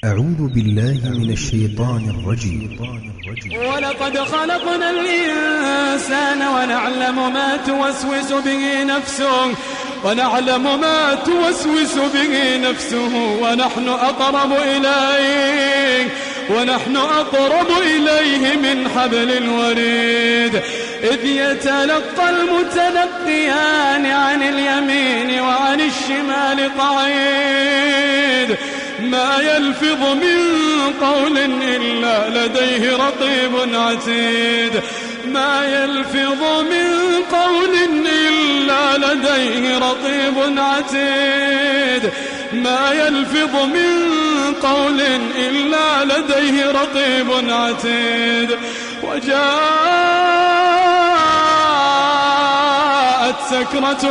أعوذ بالله من الشيطان الرجيم. ولقد خلقنا الإنسان ونعلم ما توسوس به نفسه ونحن أقرب إليه من حبل الوريد إذ يتلقى المتلقيان عن اليمين وعن الشمال قعيد ما يلفظ من قول إلا لديه رقيب عتيد وجاءت سكرة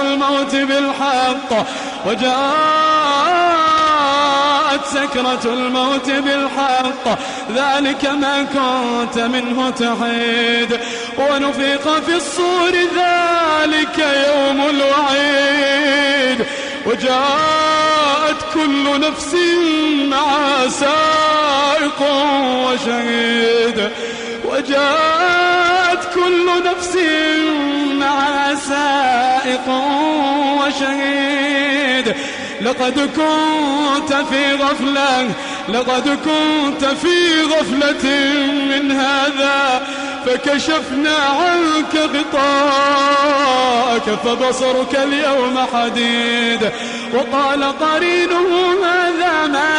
الموت بالحق ذلك ما كنت منه تحيد ونفخ في الصور ذلك يوم الوعيد وجاءت كل نفس معها سائق وشهيد لقد كنت في غفلة من هذا فكشفنا عنك غطاءك فبصرك اليوم حديد وقال قرينه هذا ما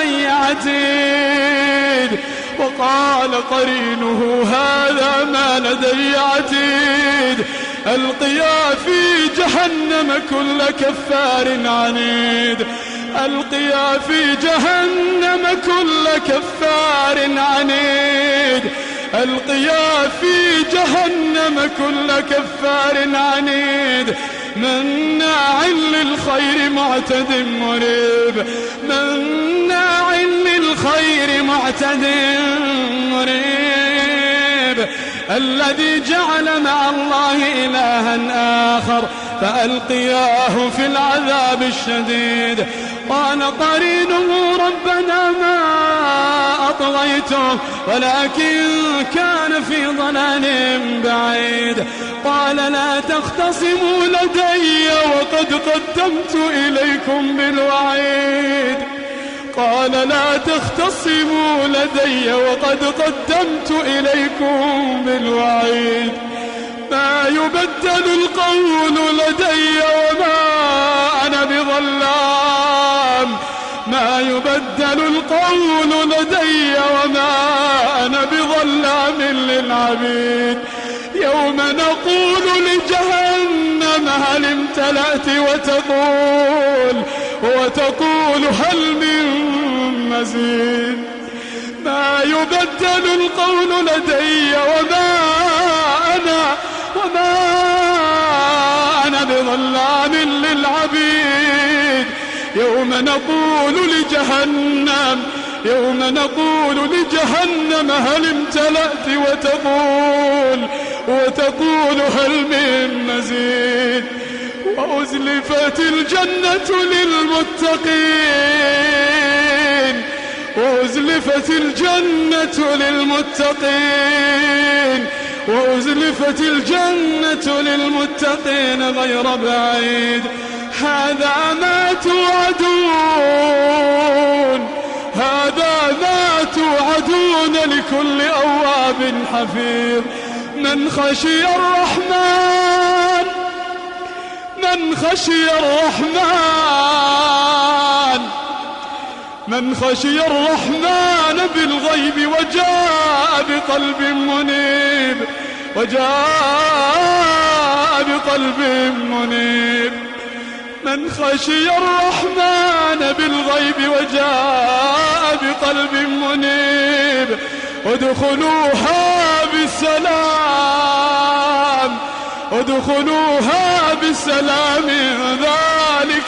لدي عتيد ألقيا في جهنم كل كفار عنيد مناع للخير معتد مريب الذي جعل مع الله إلها آخر فألقياه في العذاب الشديد قال قرينه ربنا ما أطغيته ولكن كان في ضلال بعيد قال لا تختصموا لدي وقد قدمت إليكم بالوعيد ما يبدل القول لدي وما أنا بظلام للعبيد يوم نقول لجهنم هل امتلأت وتقول هل من مزيد ما يبدل القول لدي وما أنا بظلام للعبيد يوم نقول لجهنم هل امتلأت وتقول هل من مزيد وأزلفت الجنة للمتقين غير بعيد هذا ما توعدون لكل أواب حفيظ من خشي الرحمن بالغيب وجاء بقلب منيب من خشي الرحمن بالغيب وجاء بقلب منيب ادخلوها بسلام ذلك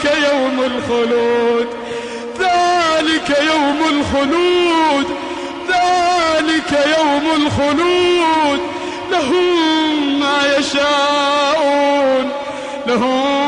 يوم الخلود لهم ما يشاءون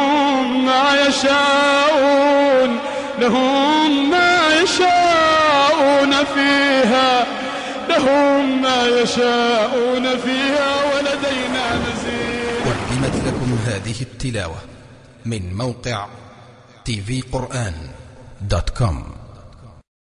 لهم ما يشاءون يشاءون فيها ولدينا مزيد. قدمت لكم هذه التلاوة من موقع tvquran.com.